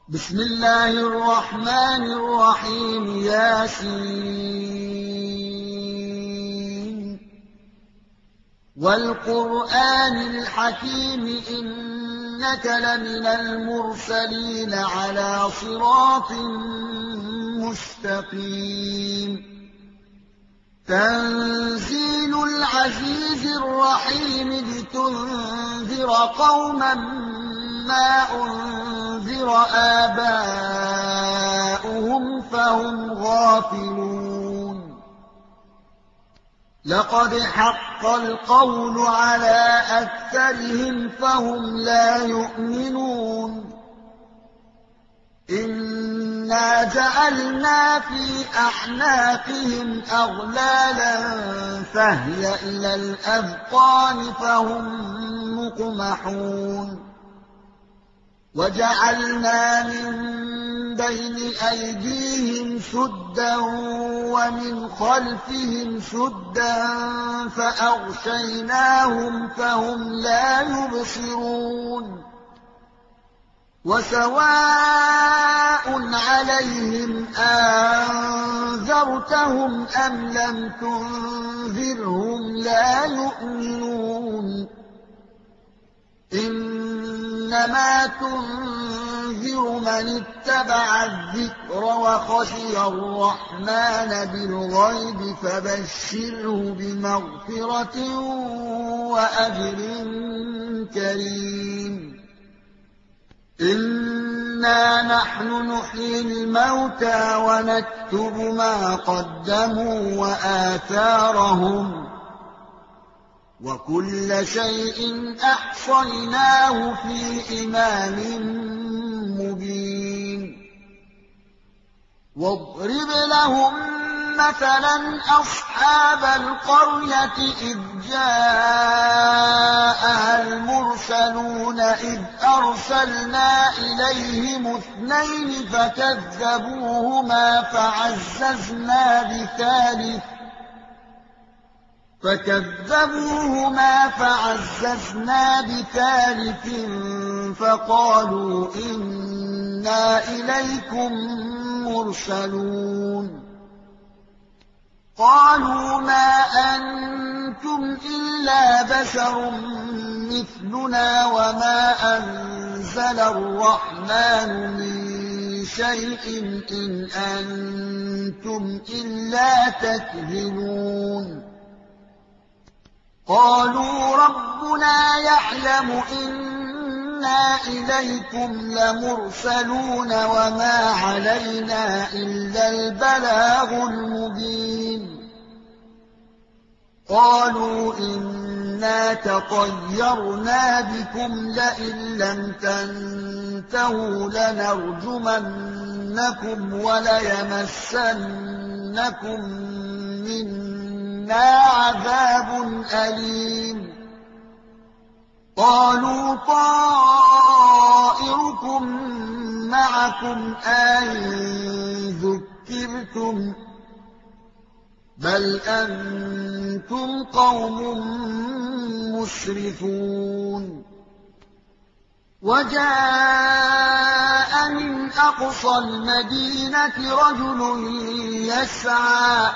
بسم الله الرحمن الرحيم ياسين والقرآن الحكيم إنك لمن المرسلين على صراط مستقيم تنزيل العزيز الرحيم لتنذر قوما ما أنذر آباؤهم فهم غافلون لقد حق القول على أكثرهم فهم لا يؤمنون إنا جعلنا في أعناقهم أغلالا فهي إلى الأذقان فهم مقمحون وجعلنا من بين أيديهم سدا ومن خلفهم سدا فأغشيناهم فهم لا يبصرون وسواء عليهم أنذرتهم أم لم تنذرهم لا يؤمنون إنما تنذر من اتبع الذكر وخشي الرحمن بالغيب فبشره بمغفرة وأجر كريم إنا نحن نحيي الموتى ونكتب ما قدموا وآثارهم وكل شيء أحصيناه في إمام مبين واضرب لهم مثلا أصحاب القرية إذ جاءها المرسلون إذ أرسلنا إليهم اثنين فكذبوهما فعززنا بثالث فقالوا إنا إليكم مرسلون قالوا ما أنتم إلا بشر مثلنا وما أنزل الرحمن من شيء إن أنتم إلا تكذبون قالوا ربنا يعلم إنا إليكم لمرسلون وما علينا إلا البلاغ المبين قالوا إنا تطيرنا بكم لئن لم تنتهوا لنرجمنكم وليمسنكم منا عذاب أليم قالوا طائركم معكم أئن ذكرتم بل أنتم قوم مسرفون وجاء من أقصى المدينة رجل يسعى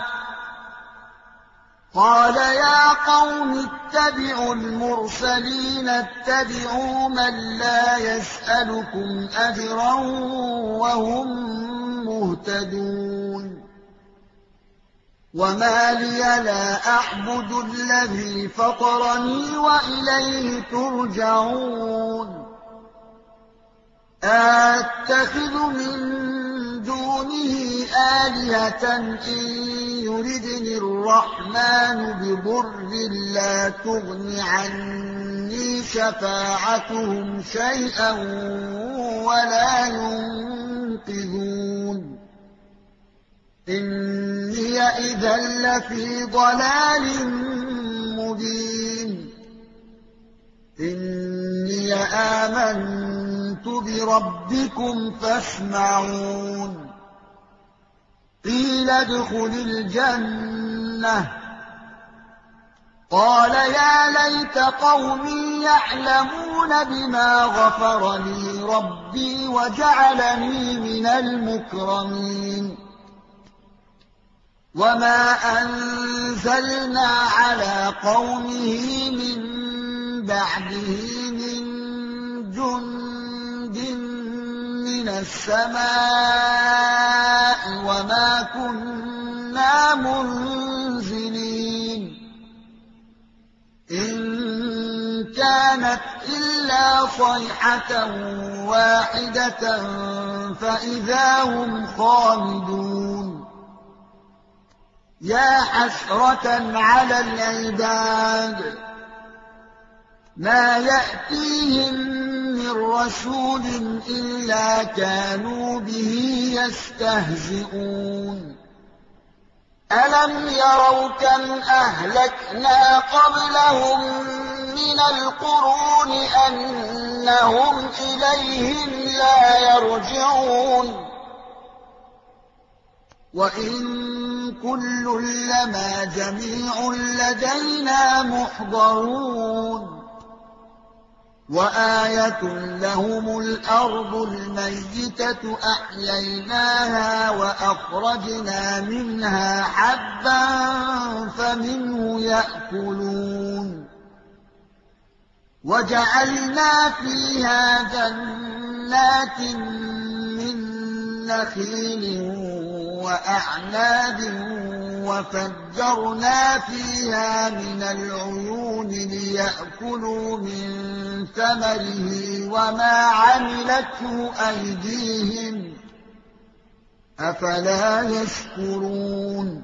قال يا قوم اتبعوا المرسلين اتبعوا من لا يسألكم أجرا وهم مهتدون وما لي لا أعبد الذي فطرني وإليه ترجعون أتخذ من دونه آلهة إن يردني الرحمن بضر لا تغن عني شفاعتهم شيئا ولا ينقذون إني إذا لفي ضلال مبين إني آمنت بربكم فاسمعون قيل ادخل الجنة قال يا ليت قومي يعلمون يفرحون بما غفر لي ربي وجعلني من المكرمين وما أنزلنا على قومه من بعده من جند من السماء وما كنا منزلين إن كانت إلا صيحة واحدة فإذا هم خامدون يا حسرة على العباد ما يأتيهم من رسول إلا كانوا به يستهزئون ألم يروا كم أهلكنا قبلهم من القرون أنهم إليهم لا يرجعون وإن كل لما جميع لدينا محضرون وآية لهم الأرض الميتة أحييناها وأخرجنا منها حبا فمنه يأكلون وجعلنا فيها جنات من نخيل وأعناب وفجرنا فيها من العيون ليأكلوا من ثمره وما عملته أيديهم أفلا يشكرون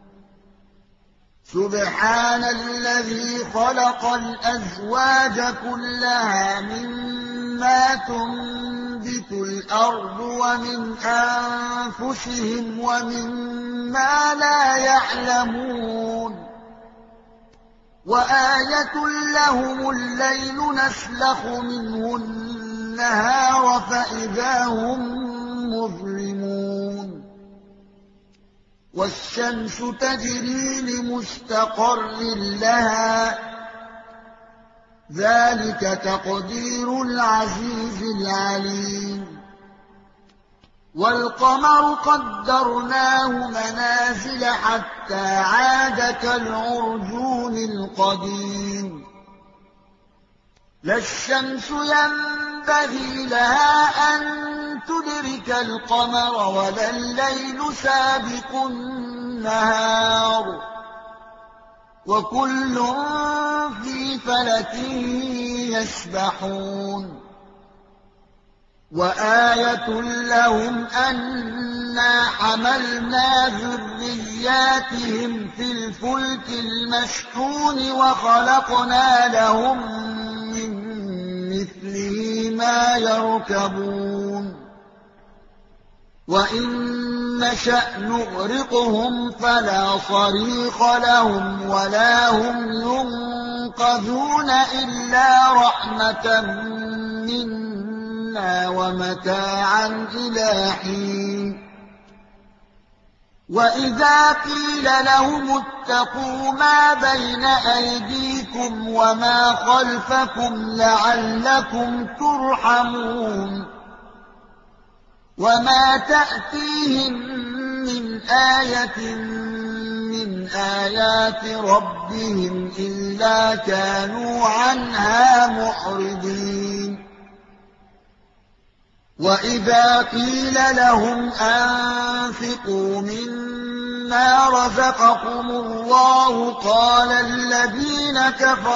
سبحان الذي خلق الأزواج كلها مما تنبت الأرض ومن أنفسهم ومما لا يعلمون وآية لهم الليل نسلخ منه النهار فإذا هم مظلمون والشمس تجري لمستقر لها ذلك تقدير العزيز العليم والقمر قدرناه منازل حتى عاد كالعرجون القديم لا الشمس ينبغي لها أن تدرك القمر ولا الليل سابق النهار وكل في فلك يسبحون وآية لهم أنا حملنا ذرياتهم في الفلك المشحون وخلقنا لهم من مثله ما يركبون وإن نشأ نغرقهم فلا صريخ لهم ولا هم ينقذون إلا رحمة منا ومتاعا إلى حين وإذا قيل لهم اتقوا ما بين أيديكم وما خلفكم لعلكم ترحمون وما تأتيهم من آية من آيات ربهم إلا كانوا عنها معرضين وإذا قيل لهم أنفقوا مما رزقكم الله قال الذين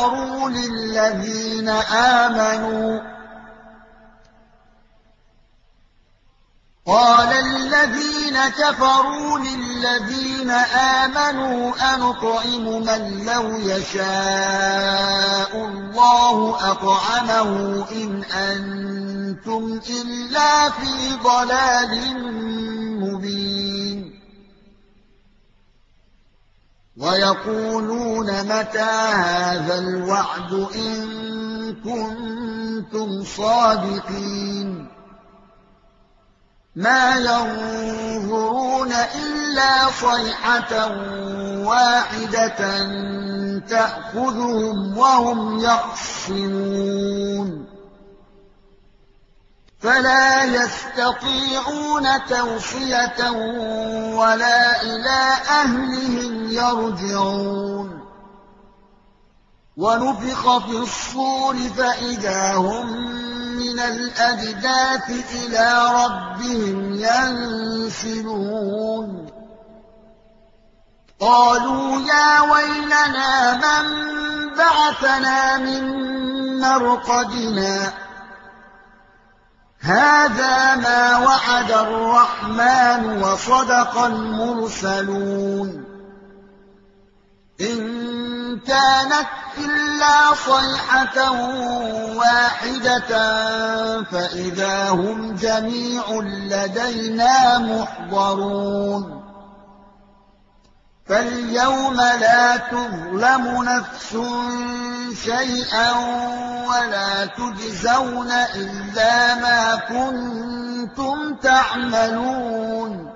كفروا للذين آمنوا أنطعم من لو يشاء الله أطعمه إن أنتم إلا في ضلال مبين ويقولون متى هذا الوعد إن كنتم صادقين ما ينظرون إلا صيحة واحدة تأخذهم وهم يخصمون فلا يستطيعون توصية ولا إلى أهلهم يرجعون ونفخ في الصور فإذا هم من الأجداث إلى ربهم ينسلون قالوا يا ويلنا من بعثنا من مرقدنا هذا ما وعد الرحمن وصدق المرسلون إن كانت إلا صيحة واحدة فإذا هم جميع لدينا محضرون فاليوم لا تظلم نفس شيئا ولا تجزون إلا ما كنتم تعملون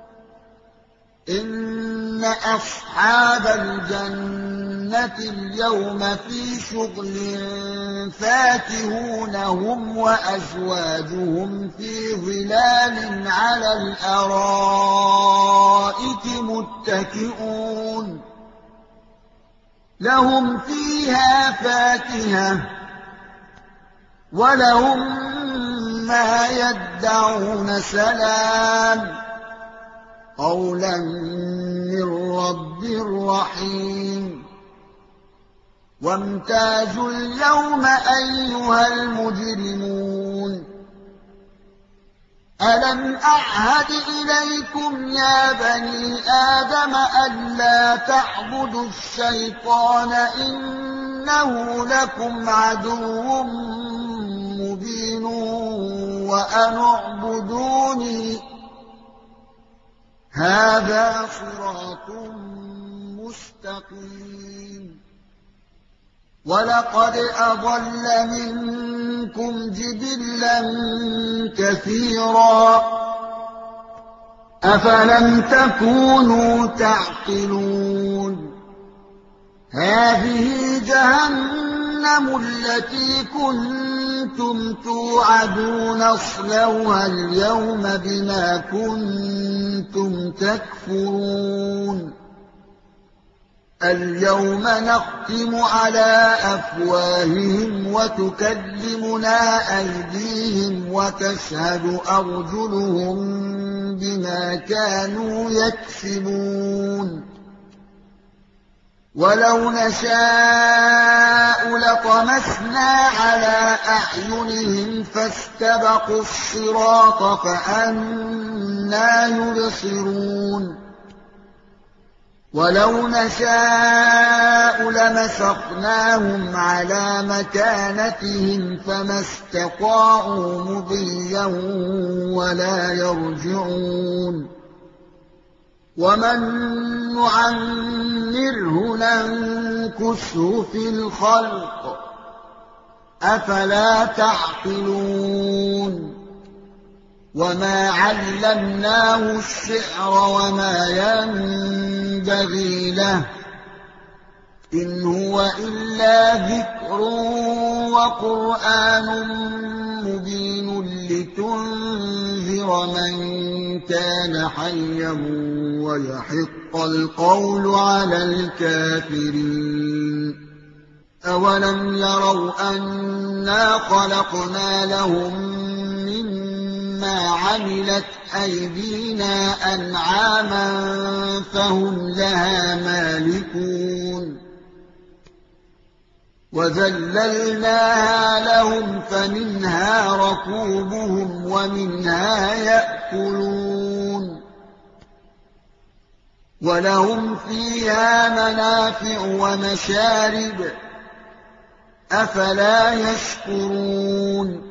إن أصحاب الجنة اليوم في شغل فاكهون هم وأزواجهم في ظلال على الأرائك متكئون لهم فيها فاكهة ولهم ما يدعون سلام قولا من رب رحيم وامتازوا اليوم أيها المجرمون ألم أعهد إليكم يا بني آدم ألا تعبدوا الشيطان إنه لكم عدو مبين وأن اعبدوني هذا صراط مستقيم ولقد أضل منكم جبلا كثيرا أفلم تكونوا تعقلون هذه جهنم التي كنتم توعدون اصلوها اليوم بما كنتم تكفرون اليوم نختم على أفواههم وتكلمنا أيديهم وتشهد أرجلهم بما كانوا يكسبون ولو نشاء لطمسنا على أعينهم فاستبقوا الصراط فأنى يبصرون ولو نشاء لمسخناهم على مكانتهم فما استطاعوا مضيا ولا يرجعون ومن نعمره ننكسه في الخلق أفلا تعقلون وما علمناه الشعر وما ينبغي له إن هو إلا ذكر وقرآن مبين لتنذر من كان حيا ويحق القول على الكافرين أولم يروا أنا خلقنا لهم مما عملت أيدينا أنعاما فهم لها مالكون وذللناها لهم فمنها ركوبهم ومنها يأكلون ولهم فيها منافع ومشارب أفلا يشكرون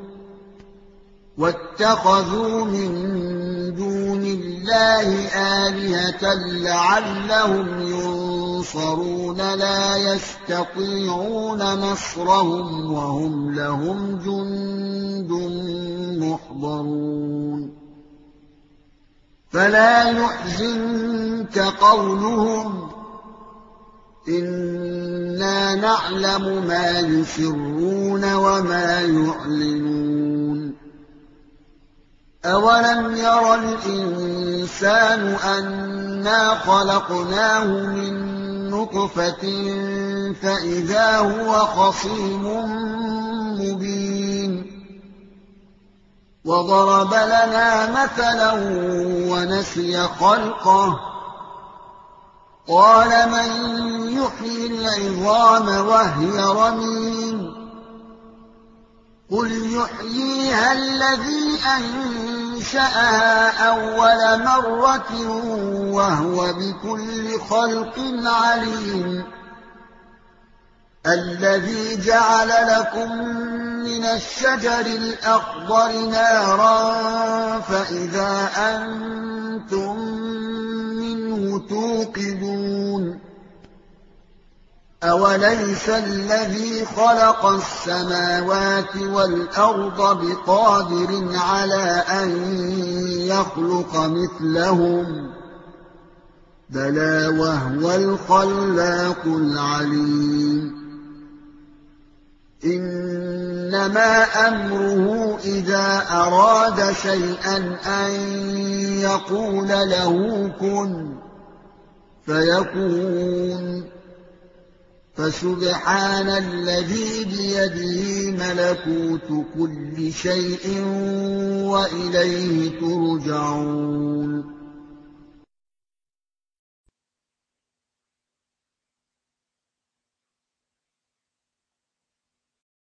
واتخذوا من دون الله آلهة لعلهم ينصرون لا يستطيعون نصرهم وهم لهم جند محضرون فلا يحزنك قولهم إنا نعلم ما يسرون وما يعلنون أَوَلَمْ يَرَ الْإِنسَانُ أَنَّا خَلَقْنَاهُ مِن نُّطْفَةٍ فَإِذَا هُوَ خَصِيمٌ مُّبِينٌ وَضَرَبَ لَنَا مَثَلًا وَنَسِيَ خَلْقَهُ قَالَ مَن يُحْيِي الْعِظَامَ وَهِيَ رَمِيمٌ قُلْ يُحْيِيهَا الَّذِي أَنشَأَهَا أَوَّلَ مَرَّةٍ وَهُوَ بِكُلِّ خَلْقٍ عَلِيمٌ الَّذِي جَعَلَ لَكُم مِّنَ الشَّجَرِ الْأَخْضَرِ نَارًا فَإِذَا أَنتُم مِّنْهُ تُوقِدُونَ أَوَلَيْسَ الَّذِي خَلَقَ السَّمَاوَاتِ وَالْأَرْضَ بِقَادِرٍ عَلَىٰ أَن يَخْلُقَ مِثْلَهُم بَلَىٰ وَهُوَ الْخَلَّاقُ الْعَلِيمُ إِنَّمَا أَمْرُهُ إِذَا أَرَادَ شَيْئًا أَن يَقُولَ لَهُ كُن فَيَكُونُ فَسُبْحَانَ الَّذِي بِيَدِهِ مَلَكُوتُ كُلِّ شَيْءٍ وَإِلَيْهِ تُرْجَعُونَ